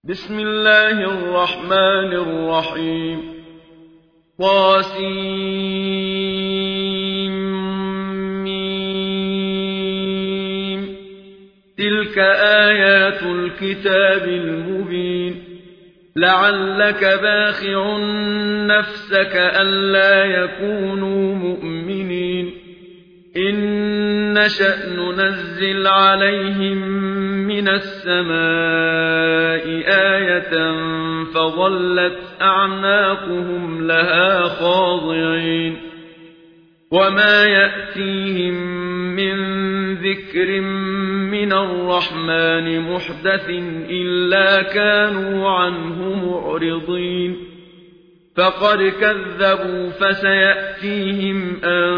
بسم الله الرحمن الرحيم طاسيم تلك آيات الكتاب المبين لعلك باخع نفسك ألا يكونوا مؤمنين إن نشأ ننزل عليهم من السماء آية فظلت أعناقهم لها خاضعين وما يأتيهم من ذكر من الرحمن محدث إلا كانوا عنه معرضين فقد كذبوا فسيأتيهم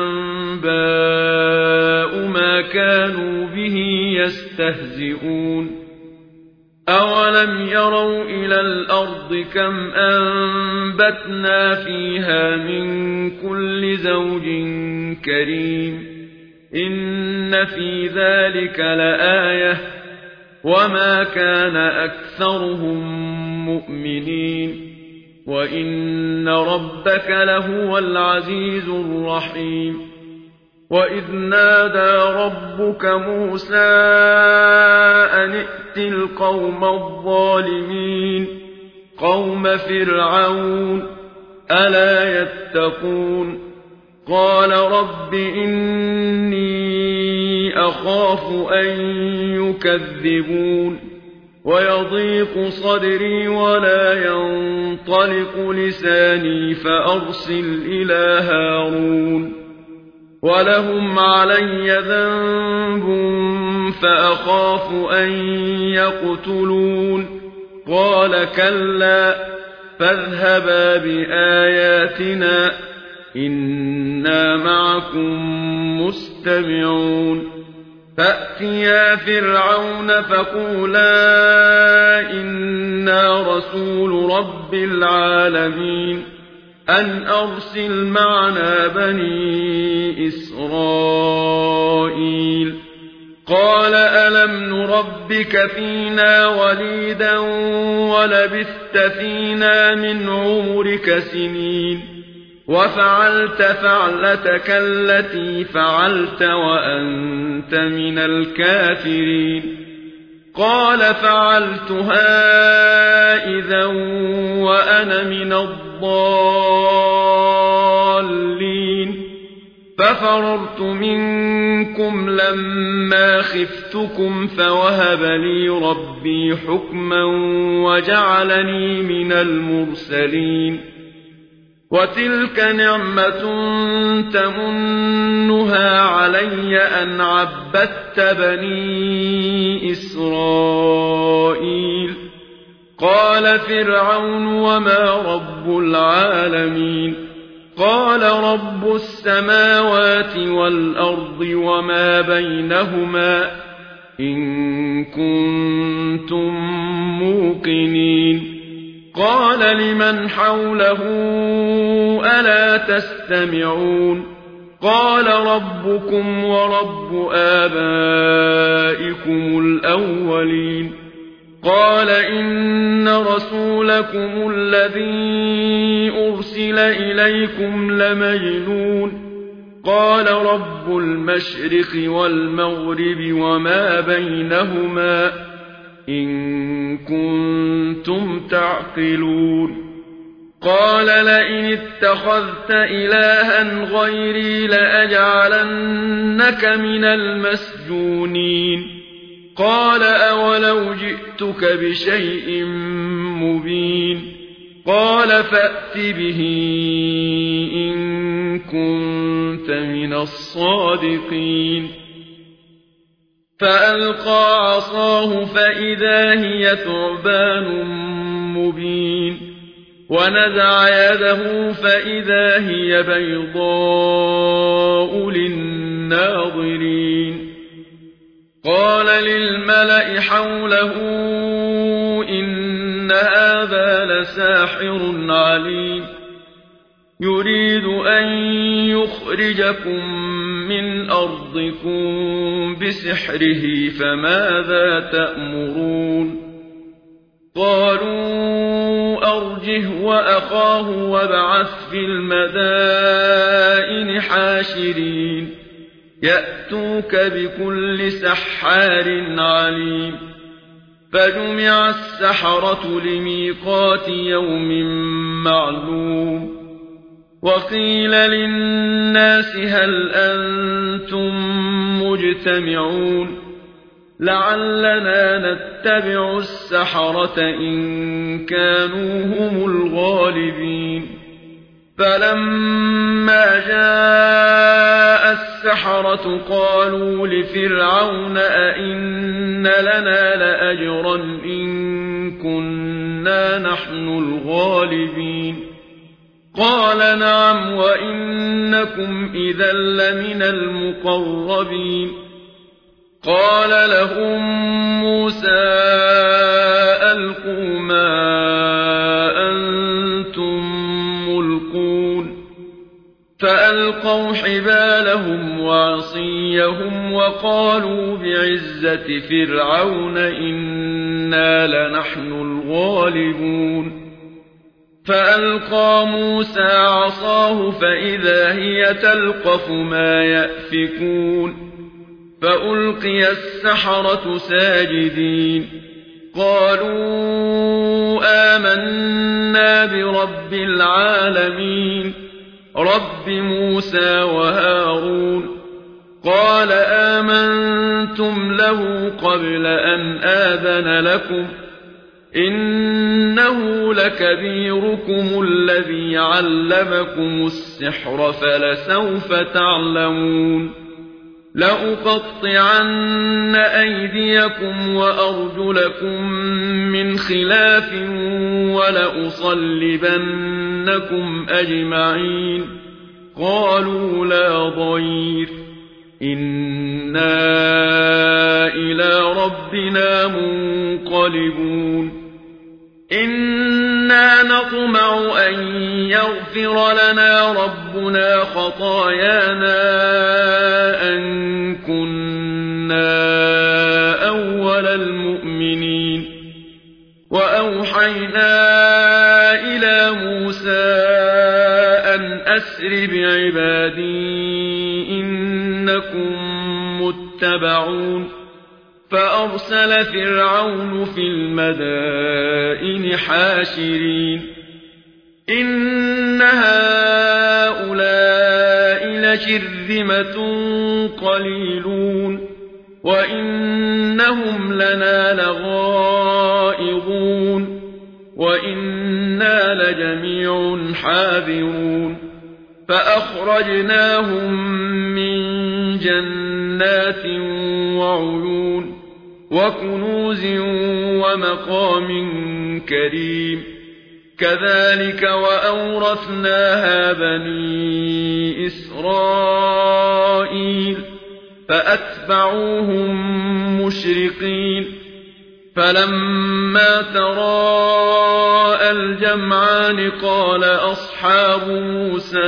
أنباء ما كانوا به يستهزئون أولم يروا إلى الأرض كم أنبتنا فيها من كل زوج كريم إن في ذلك لآية وما كان أكثرهم مؤمنين وإن ربك لهو العزيز الرحيم وإذ نادى ربك موسى أن ائت القوم الظالمين قوم فرعون ألا يتقون قال رب إني أخاف أن يكذبون ويضيق صدري ولا ينطلق لساني فأرسل إلى هارون ولهم علي ذنب فأخاف أن يقتلون قال كلا فاذهبا بآياتنا إنا معكم مستمعون فأتيا فرعون فقولا إنا رسول رب العالمين أن أرسل معنا بني إسرائيل قال ألم نربك فينا وليدا ولبثت فينا من عمرك سنين وفعلت فعلتك التي فعلت وأنت من الكافرين قال فعلتها إذا وأنا من الضالين ففررت منكم لما خفتكم فوهب لي ربي حكما وجعلني من المرسلين وتلك نعمة تمنها علي أن عبدت بني إسرائيل قال فرعون وما رب العالمين قال رب السماوات والأرض وما بينهما إن كنتم موقنين قال لمن حوله ألا تستمعون قال ربكم ورب آبائكم الأولين قال إن رسولكم الذي أرسل إليكم لمجنون قال رب المشرق والمغرب وما بينهما إن كنتم تعقلون قال لئن اتخذت إلها غيري لأجعلنك من المسجونين قال أولو جئتك بشيء مبين قال فأت به إن كنت من الصادقين فألقى عصاه فإذا هي ثعبان مبين ونزع يده فإذا هي بيضاء للناظرين قال للملأ حوله إن هذا لساحر عليم يريد أن يخرجكم من أرضكم بسحره فماذا تأمرون قالوا أرجه وأخاه وابعث في المدائن حاشرين يأتوك بكل سحار عليم فجمع السحرة لميقات يوم معلوم وقيل للناس هل أنتم مجتمعون لعلنا نتبع السحرة إن كانوا هم الغالبين فلما جاء السحرة قالوا لفرعون أئن لنا لأجرا إن كنا نحن الغالبين قال نعم وإنكم إذا لمن المقربين قال لهم موسى ألقوا ما أنتم ملقون فألقوا حبالهم وعصيهم وقالوا بعزة فرعون إنا لنحن الغالبون فألقى موسى عصاه فإذا هي تلقف ما يأفكون فألقي السحرة ساجدين قالوا آمنا برب العالمين رب موسى وهارون قال آمنتم له قبل أن آذن لكم إنه لكبيركم الذي علمكم السحر فلسوف تعلمون لأقطعن أيديكم وأرجلكم من خلاف ولأصلبنكم أجمعين قالوا لا ضير إنا إلى ربنا منقلبون إنا نطمع أن يغفر لنا ربنا خطايانا أن كنا أول المؤمنين وأوحينا إلى موسى أن أسر بعبادي إنكم متبعون فأرسل فرعون في المدائن حاشرين إن هؤلاء لشرذمة قليلون وإنهم لنا لغائظون وإنا لجميع حاذرون فأخرجناهم من جنات وعيون وكنوز ومقام كريم كذلك وأورثناها بني إسرائيل فأتبعوهم مشرقين فلما تراءى الجمعان قال أصحاب موسى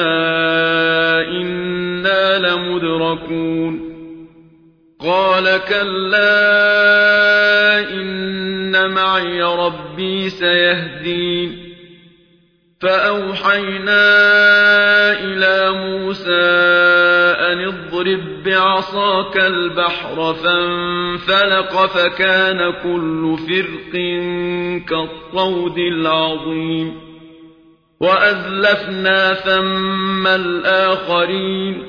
إنا لمدركون قال كلا إن معي ربي سيهدين فأوحينا إلى موسى أن اضرب بعصاك البحر فانفلق فكان كل فرق كالطود العظيم وأزلفنا ثم الآخرين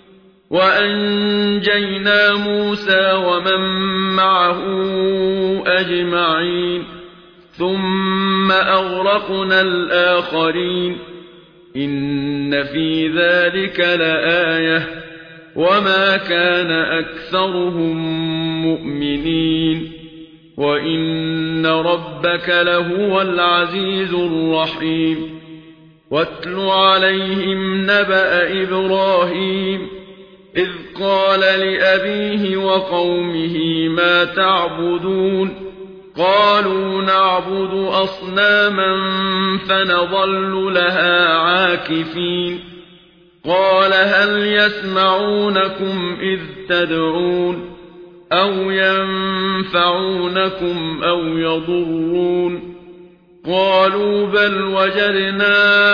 وأنجينا موسى ومن معه أجمعين ثم أغرقنا الآخرين إن في ذلك لآية وما كان أكثرهم مؤمنين وإن ربك لهو العزيز الرحيم واتل عليهم نبأ إبراهيم إذ قال لأبيه وقومه ما تعبدون قالوا نعبد أصناما فنظل لها عاكفين قال هل يسمعونكم إذ تدعون أو ينفعونكم أو يضرون قالوا بل وجدنا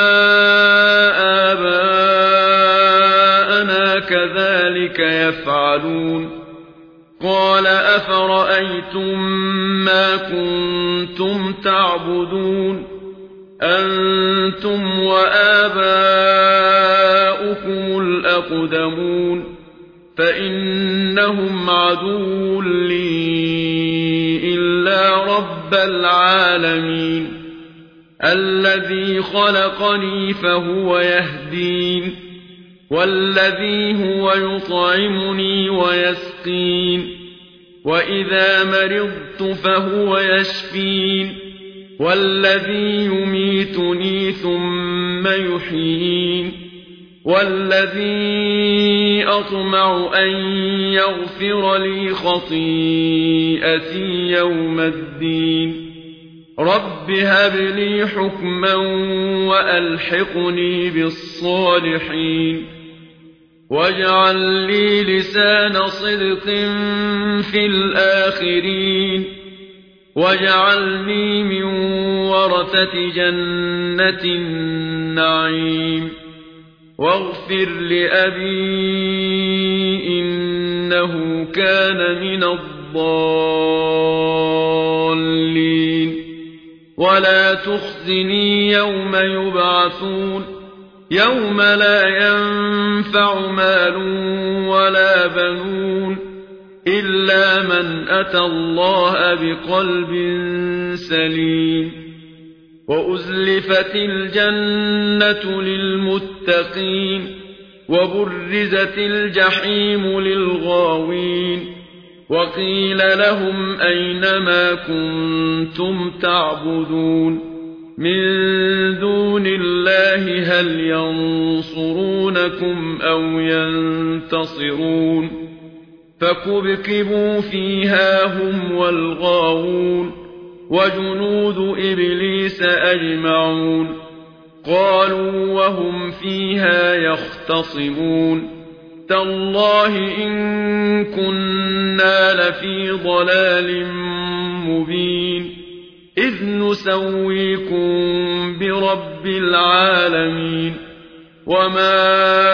آباءنا كذلك يفعلون قال أفرأيتم ما كنتم تعبدون أنتم وآباؤكم الأقدمون فإنهم عدو لي إلا رب العالمين الذي خلقني فهو يهدين والذي هو يطعمني ويسقين وإذا مرضت فهو يشفين والذي يميتني ثم يحيين والذي أطمع أن يغفر لي خطيئتي يوم الدين رب هب لي حكما وألحقني بالصالحين واجعل لي لسان صدق في الآخرين واجعلني من ورثة جنة النعيم واغفر لأبي إنه كان من الضالين ولا تخزني يوم يبعثون يوم لا ينفع مال ولا بنون إلا من أتى الله بقلب سليم وأزلفت الجنة للمتقين وبرزت الجحيم للغاوين وقيل لهم أين ما كنتم تعبدون من دون الله هل ينصرونكم أو ينتصرون فكبكبوا فيها هم والغاوون وجنود إبليس أجمعون قالوا وهم فيها يختصمون تالله إن كنا لفي ضلال مبين إذ نسويكم برب العالمين وما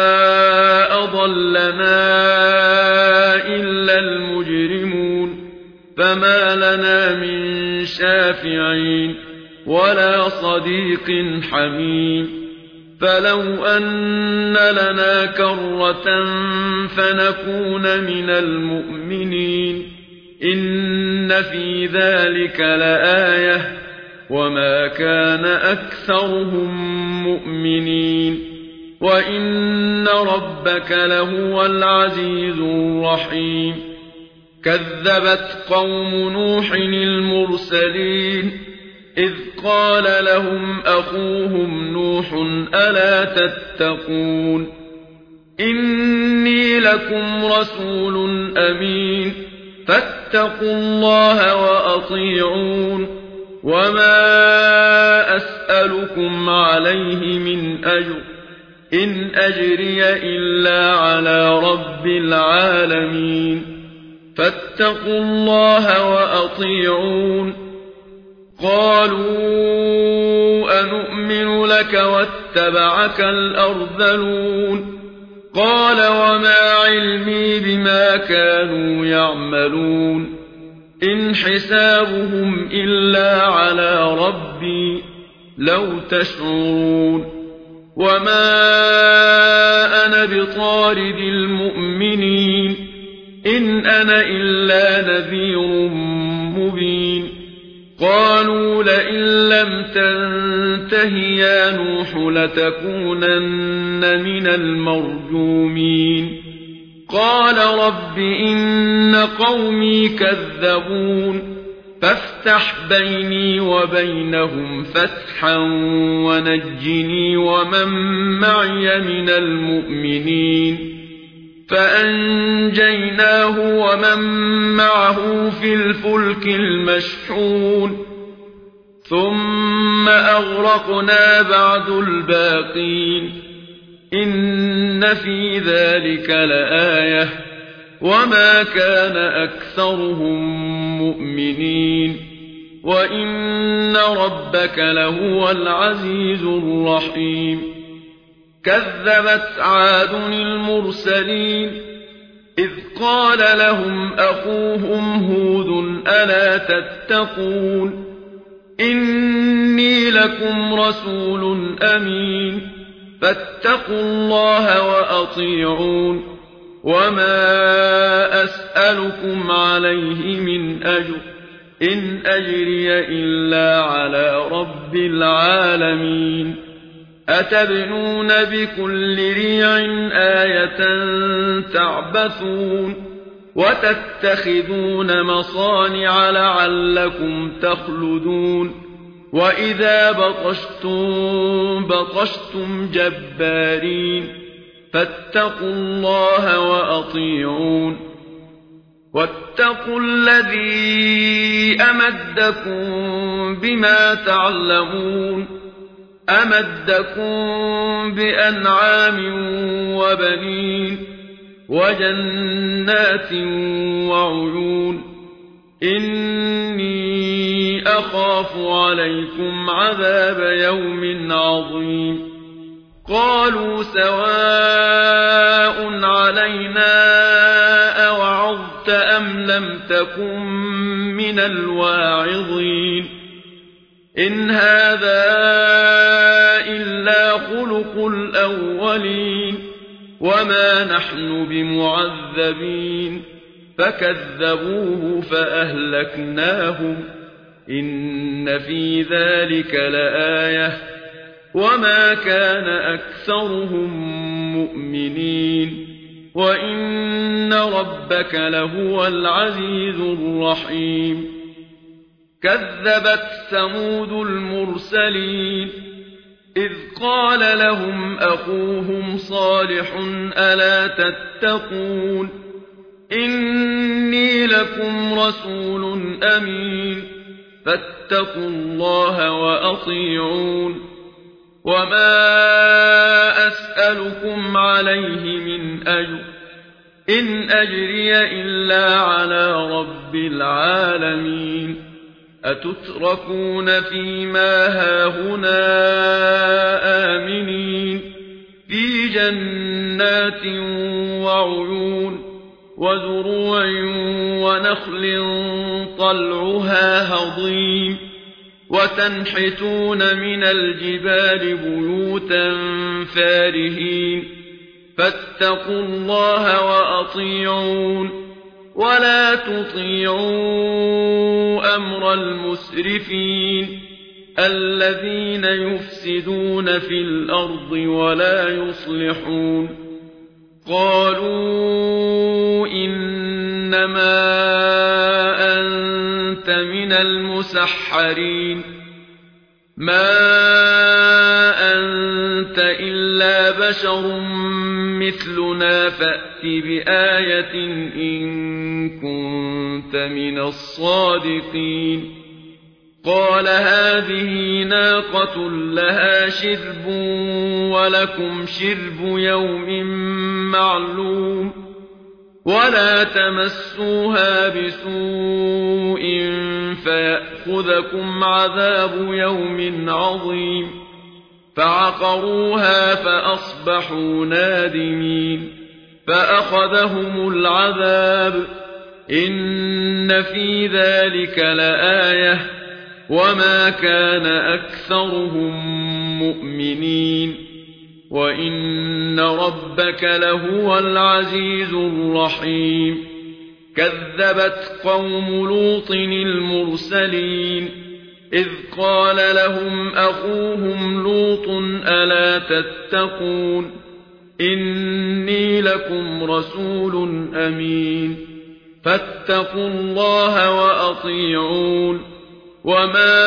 أضلنا إلا المجرمون فما لنا من شافعين ولا صديق حميم فلو أن لنا كرة فنكون من المؤمنين إن في ذلك لآية وما كان أكثرهم مؤمنين وإن ربك لهو العزيز الرحيم كذبت قوم نوح المرسلين إذ قال لهم أخوهم نوح ألا تتقون إني لكم رسول أمين فاتقوا الله وأطيعون وما أسألكم عليه من أجر إن أجري إلا على رب العالمين فاتقوا الله وأطيعون قالوا أنؤمن لك واتبعك الأرذلون قال وما علمي بما كانوا يعملون إن حسابهم إلا على ربي لو تشعرون وما أنا بطارد المؤمنين إن أنا إلا نذير مبين قالوا لئن لم تنته يا نوح لتكونن من المرجومين قال رب إن قومي كذبون فافتح بيني وبينهم فتحا ونجني ومن معي من المؤمنين فأنجيناه ومن معه في الفلك المشحون ثم أغرقنا بعد الباقين إن في ذلك لآية وما كان أكثرهم مؤمنين وإن ربك لهو العزيز الرحيم كذبت عاد المرسلين إذ قال لهم أخوهم هود ألا تتقون إني لكم رسول أمين فاتقوا الله وأطيعون وما أسألكم عليه من أجر إن أجري إلا على رب العالمين أتبنون بكل ريع آية تعبثون وتتخذون مصانع لعلكم تخلدون وإذا بطشتم جبارين فاتقوا الله وأطيعون واتقوا الذي أمدكم بما تعلمون أمدكم بأنعام وبنين وجنات وعيون إني أخاف عليكم عذاب يوم عظيم قالوا سواء علينا أوعظت أم لم تكن من الواعظين إن هذا إلا خلق الأولين وما نحن بمعذبين فكذبوه فأهلكناهم إن في ذلك لآية وما كان أكثرهم مؤمنين وإن ربك لهو العزيز الرحيم كذبت ثمود المرسلين إذ قال لهم أخوهم صالح ألا تتقون إني لكم رسول أمين فاتقوا الله وأطيعون وما أسألكم عليه من أجر إن أجري إلا على رب العالمين أتتركون فيما هاهنا آمنين في جنات وعيون وزروع ونخل طلعها هضيم وتنحتون من الجبال بيوتا فارهين فاتقوا الله وأطيعون ولا تطيعوا أمر المسرفين الذين يفسدون في الأرض ولا يصلحون قالوا إنما أنت من المسحرين ما أنت إلا بشر مثلنا فأت بآية إن كنت من الصادقين قال هذه ناقة لها شرب ولكم شرب يوم معلوم ولا تمسوها بسوء فيأخذكم عذاب يوم عظيم فعقروها فأصبحوا نادمين فأخذهم العذاب إن في ذلك لآية وما كان أكثرهم مؤمنين وإن ربك لهو العزيز الرحيم كذبت قوم لوط المرسلين إذ قال لهم أخوهم لوط ألا تتقون إني لكم رسول أمين فاتقوا الله وأطيعون وما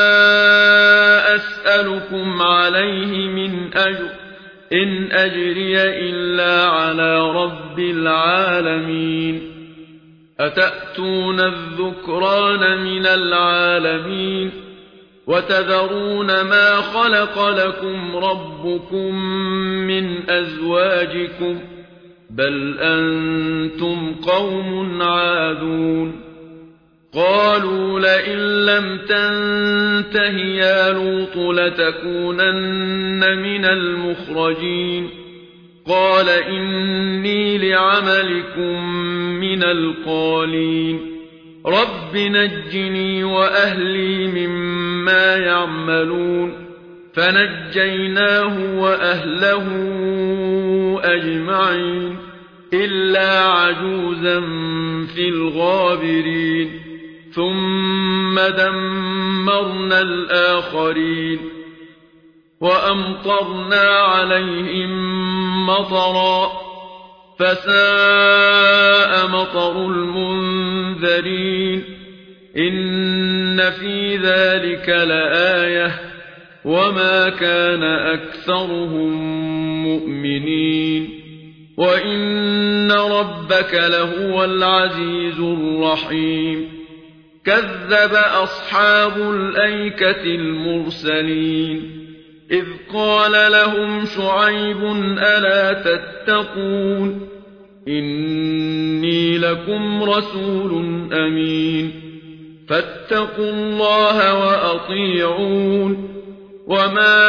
أسألكم عليه من أجر إن أجري إلا على رب العالمين أتأتون الذكران من العالمين وتذرون ما خلق لكم ربكم من أزواجكم بل أنتم قوم عادون قالوا لئن لم تنته يا لوط لتكونن من المخرجين قال إني لعملكم من القالين رب نجني وأهلي مما يعملون فنجيناه وأهله أجمعين إلا عجوزا في الغابرين ثم دمرنا الآخرين وأمطرنا عليهم مطرا فساء مطر المنذرين إن في ذلك لآية وما كان أكثرهم مؤمنين وإن ربك لهو العزيز الرحيم كذب أصحاب الأيكة المرسلين إذ قال لهم شعيب ألا تتقون إني لكم رسول أمين فاتقوا الله وأطيعون وما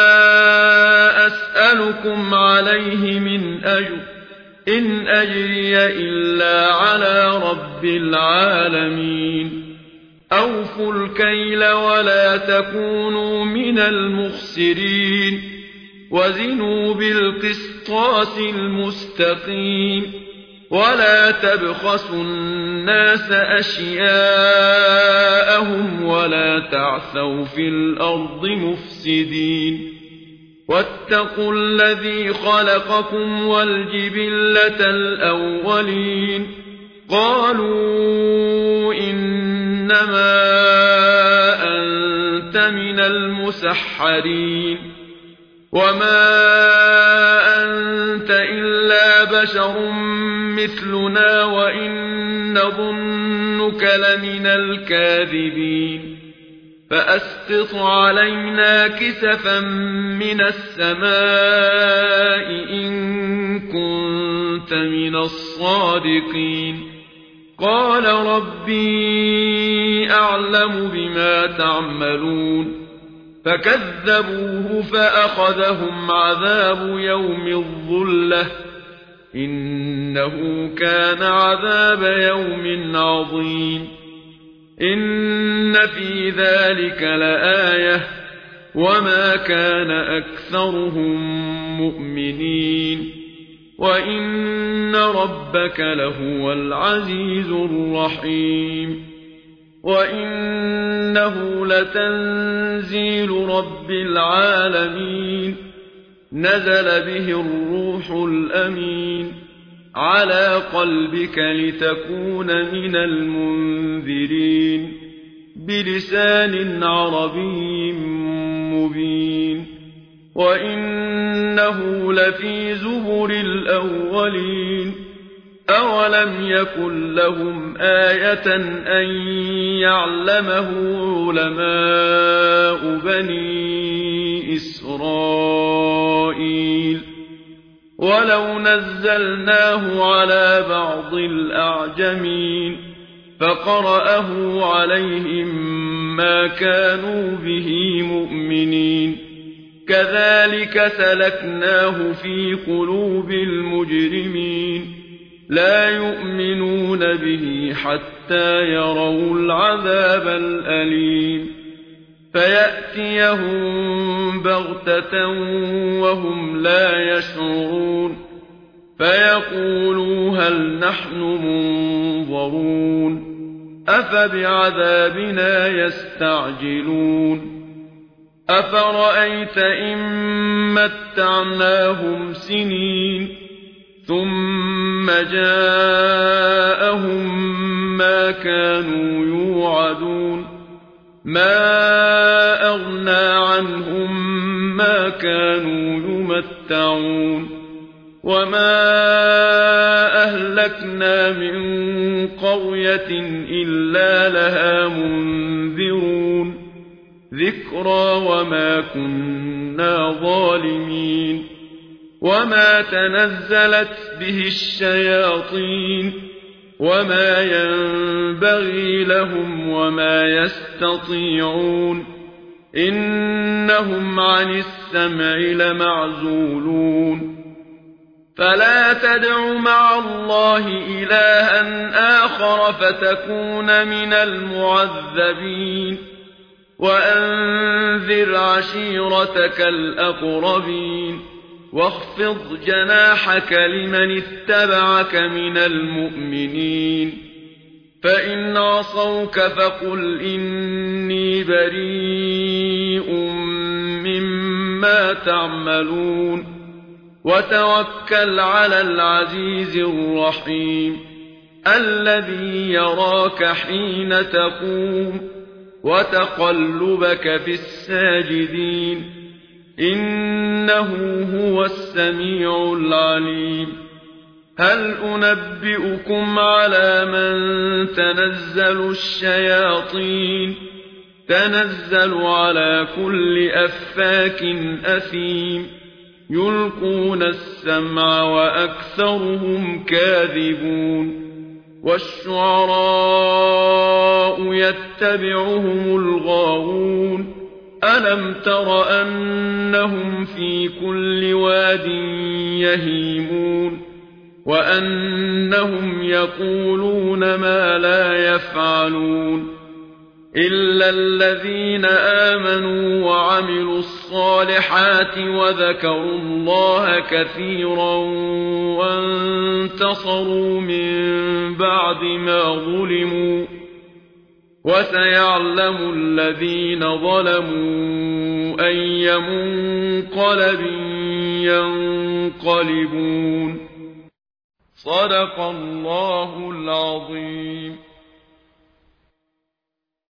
أسألكم عليه من أجر إن أجري إلا على رب العالمين أوفوا الكيل ولا تكونوا من المخسرين وزنوا بالقسطاس المستقيم ولا تبخسوا الناس أشياءهم ولا تعثوا في الأرض مفسدين واتقوا الذي خلقكم والجبلة الأولين قالوا إنما أنت من المسحرين وما أنت إلا بشر مثلنا وإن نظنك لمن الكاذبين فأسقط علينا كسفا من السماء إن كنت من الصادقين قال ربي أعلم بما تعملون فكذبوه فأخذهم عذاب يوم الظلة إنه كان عذاب يوم عظيم إن في ذلك لآية وما كان أكثرهم مؤمنين وإن ربك لهو العزيز الرحيم وإنه لتنزيل رب العالمين نزل به الروح الأمين على قلبك لتكون من المنذرين بلسان عربي مبين وإنه لفي زبر الأولين أولم يكن لهم آية أن يعلمه علماء بني إسرائيل ولو نزلناه على بعض الأعجمين فقرأه عليهم ما كانوا به مؤمنين كذلك سلكناه في قلوب المجرمين لا يؤمنون به حتى يروا العذاب الأليم فيأتيهم بغتة وهم لا يشعرون فيقولوا هل نحن منظرون أفبعذابنا يستعجلون أفرأيت إن متعناهم سنين ثم جاءهم ما كانوا يوعدون ما أغنى عنهم ما كانوا يمتعون وما أهلكنا من قرية إلا لها منذرون ذكرى وما كنا ظالمين وما تنزلت به الشياطين وما ينبغي لهم وما يستطيعون إنهم عن السمع لمعزولون فلا تدع مع الله إلها آخر فتكون من المعذبين وأنذر عشيرتك الأقربين واخفض جناحك لمن اتبعك من المؤمنين فإن عصوك فقل إني بريء مما تعملون وتوكل على العزيز الرحيم الذي يراك حين تقوم وتقلبك في الساجدين إنه هو السميع العليم هل أنبئكم على من تنزل الشياطين تنزل على كل أفاك أثيم يلقون السمع وأكثرهم كاذبون والشعراء يتبعهم الغاوون ألم تر أنهم في كل واد يهيمون وأنهم يقولون ما لا يفعلون إلا الذين آمنوا وعملوا الصالحات وذكروا الله كثيرا وانتصروا من بعد ما ظلموا وسيعلم الذين ظلموا أي منقلب ينقلبون صدق الله العظيم.